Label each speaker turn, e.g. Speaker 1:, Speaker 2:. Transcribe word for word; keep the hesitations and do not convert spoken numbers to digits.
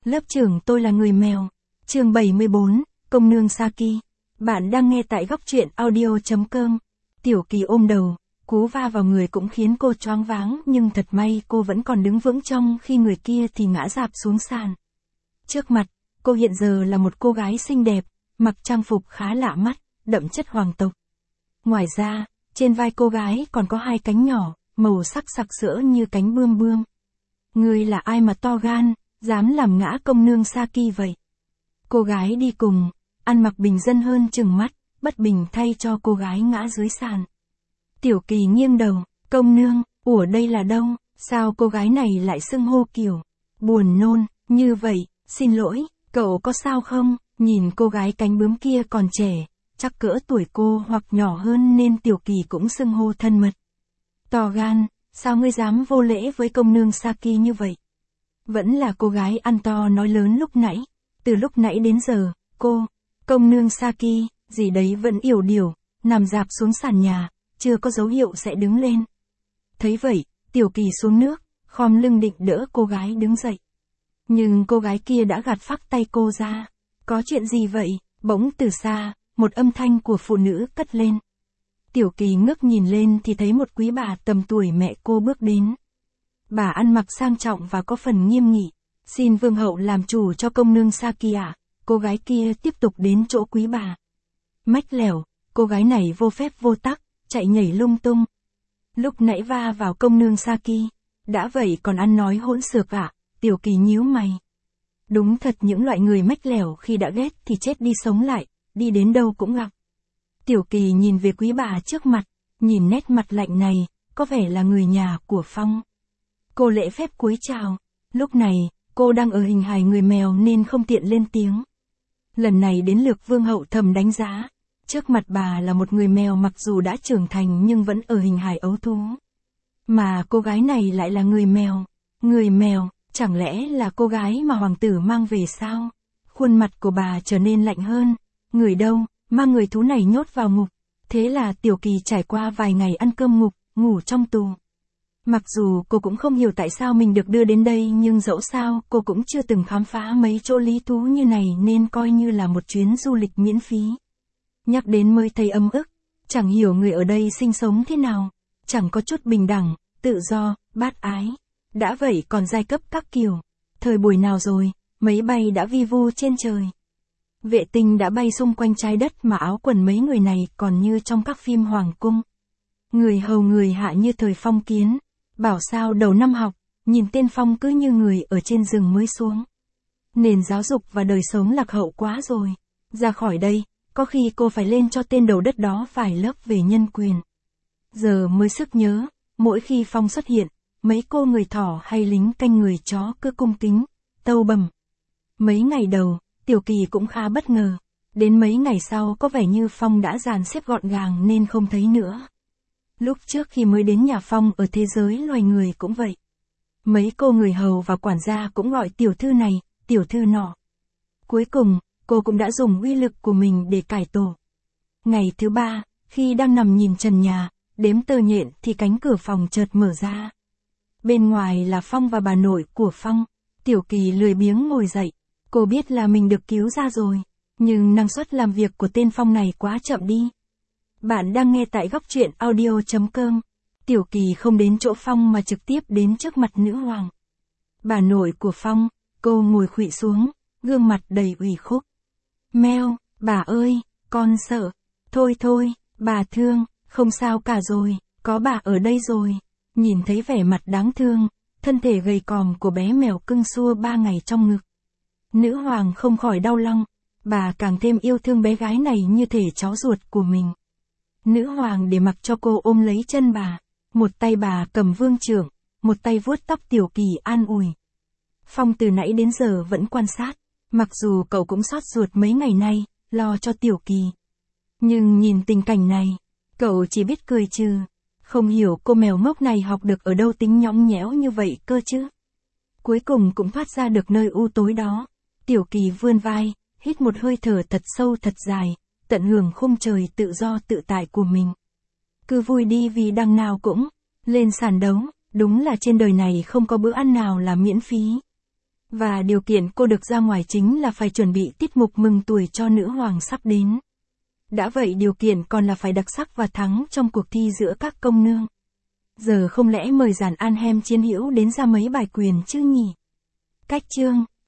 Speaker 1: Lớp trưởng tôi là người mèo. Chương bảy mươi bốn, Công nương Saki. Bạn đang nghe tại góc truyện audio chấm com. Tiểu Kỳ ôm đầu, cú va vào người cũng khiến cô choáng váng, nhưng thật may cô vẫn còn đứng vững trong khi người kia thì ngã rạp xuống sàn. Trước mặt, cô hiện giờ là một cô gái xinh đẹp, mặc trang phục khá lạ mắt, đậm chất hoàng tộc. Ngoài ra, trên vai cô gái còn có hai cánh nhỏ, màu sắc sặc sỡ như cánh bươm bươm. Ngươi là ai mà to gan, dám làm ngã công nương Saki vậy? Cô gái đi cùng, ăn mặc bình dân hơn chừng mắt, bất bình thay cho cô gái ngã dưới sàn. Tiểu Kỳ nghiêng đầu, công nương, ủa đây là đâu, sao cô gái này lại xưng hô kiểu buồn nôn, như vậy, xin lỗi, cậu có sao không? Nhìn cô gái cánh bướm kia còn trẻ, chắc cỡ tuổi cô hoặc nhỏ hơn nên Tiểu Kỳ cũng xưng hô thân mật. To gan, sao ngươi dám vô lễ với công nương Saki như vậy? Vẫn là cô gái ăn to nói lớn lúc nãy, từ lúc nãy đến giờ, cô, công nương Saki, gì đấy vẫn yểu điểu, nằm rạp xuống sàn nhà, chưa có dấu hiệu sẽ đứng lên. Thấy vậy, Tiểu Kỳ xuống nước, khom lưng định đỡ cô gái đứng dậy. Nhưng cô gái kia đã gạt phăng tay cô ra. Có chuyện gì vậy? Bỗng từ xa, một âm thanh của phụ nữ cất lên. Tiểu Kỳ ngước nhìn lên thì thấy một quý bà tầm tuổi mẹ cô bước đến. Bà ăn mặc sang trọng và có phần nghiêm nghị. Xin vương hậu làm chủ cho công nương Saki ạ. Cô gái kia tiếp tục đến chỗ quý bà. Mách lẻo, cô gái này vô phép vô tắc, chạy nhảy lung tung. Lúc nãy va vào công nương Saki, đã vậy còn ăn nói hỗn xược ạ. Tiểu Kỳ nhíu mày. Đúng thật những loại người mách lẻo khi đã ghét thì chết đi sống lại, đi đến đâu cũng gặp. Tiểu Kỳ nhìn về quý bà trước mặt, nhìn nét mặt lạnh này, có vẻ là người nhà của Phong. Cô lễ phép cúi chào, lúc này, cô đang ở hình hài người mèo nên không tiện lên tiếng. Lần này đến lượt vương hậu thầm đánh giá, trước mặt bà là một người mèo mặc dù đã trưởng thành nhưng vẫn ở hình hài ấu thú. Mà cô gái này lại là người mèo, người mèo, chẳng lẽ là cô gái mà hoàng tử mang về sao? Khuôn mặt của bà trở nên lạnh hơn, người đâu, mang người thú này nhốt vào ngục. Thế là Tiểu Kỳ trải qua vài ngày ăn cơm ngục, ngủ trong tù. Mặc dù cô cũng không hiểu tại sao mình được đưa đến đây nhưng dẫu sao cô cũng chưa từng khám phá mấy chỗ lý thú như này nên coi như là một chuyến du lịch miễn phí. Nhắc đến mới thấy ấm ức, chẳng hiểu người ở đây sinh sống thế nào, chẳng có chút bình đẳng, tự do, bát ái. Đã vậy còn giai cấp các kiểu. Thời buổi nào rồi, máy bay đã vi vu trên trời. Vệ tinh đã bay xung quanh trái đất mà áo quần mấy người này còn như trong các phim hoàng cung. Người hầu người hạ như thời phong kiến. Bảo sao đầu năm học, nhìn tên Phong cứ như người ở trên rừng mới xuống. Nền giáo dục và đời sống lạc hậu quá rồi. Ra khỏi đây, có khi cô phải lên cho tên đầu đất đó vài lớp về nhân quyền. Giờ mới sức nhớ, mỗi khi Phong xuất hiện, mấy cô người thỏ hay lính canh người chó cứ cung kính, tâu bẩm. Mấy ngày đầu, Tiểu Kỳ cũng khá bất ngờ. Đến mấy ngày sau có vẻ như Phong đã dàn xếp gọn gàng nên không thấy nữa. Lúc trước khi mới đến nhà Phong ở thế giới loài người cũng vậy. Mấy cô người hầu và quản gia cũng gọi tiểu thư này, tiểu thư nọ. Cuối cùng, cô cũng đã dùng uy lực của mình để cải tổ. Ngày thứ ba, khi đang nằm nhìn trần nhà, đếm tơ nhện thì cánh cửa phòng chợt mở ra. Bên ngoài là Phong và bà nội của Phong. Tiểu Kỳ lười biếng ngồi dậy. Cô biết là mình được cứu ra rồi. Nhưng năng suất làm việc của tên Phong này quá chậm đi. Bạn đang nghe tại góc truyện audio chấm com. Tiểu Kỳ không đến chỗ Phong mà trực tiếp đến trước mặt nữ hoàng. Bà nội của Phong, cô ngồi khuỵu xuống, gương mặt đầy ủy khuất. Meo, bà ơi, con sợ. Thôi thôi, bà thương, không sao cả rồi, có bà ở đây rồi. Nhìn thấy vẻ mặt đáng thương, thân thể gầy còm của bé mèo cưng sua ba ngày trong ngực. Nữ hoàng không khỏi đau lòng, bà càng thêm yêu thương bé gái này như thể cháu ruột của mình. Nữ hoàng để mặc cho cô ôm lấy chân bà, một tay bà cầm vương chưởng, một tay vuốt tóc Tiểu Kỳ an ủi. Phong từ nãy đến giờ vẫn quan sát, mặc dù cậu cũng xót ruột mấy ngày nay, lo cho Tiểu Kỳ. Nhưng nhìn tình cảnh này, cậu chỉ biết cười trừ, không hiểu cô mèo ngốc này học được ở đâu tính nhõng nhẽo như vậy cơ chứ. Cuối cùng cũng thoát ra được nơi u tối đó, Tiểu Kỳ vươn vai, hít một hơi thở thật sâu thật dài. Tận hưởng khung trời tự do tự tại của mình. Cứ vui đi vì đằng nào cũng lên sàn đấu, đúng là trên đời này không có bữa ăn nào là miễn phí. Và điều kiện cô được ra ngoài chính là phải chuẩn bị tiết mục mừng tuổi cho nữ hoàng sắp đến. Đã vậy điều kiện còn là phải đặc sắc và thắng trong cuộc thi giữa các công nương. Giờ không lẽ mời Giản An Hem chiến hữu đến ra mấy bài quyền chứ nhỉ? Cách chương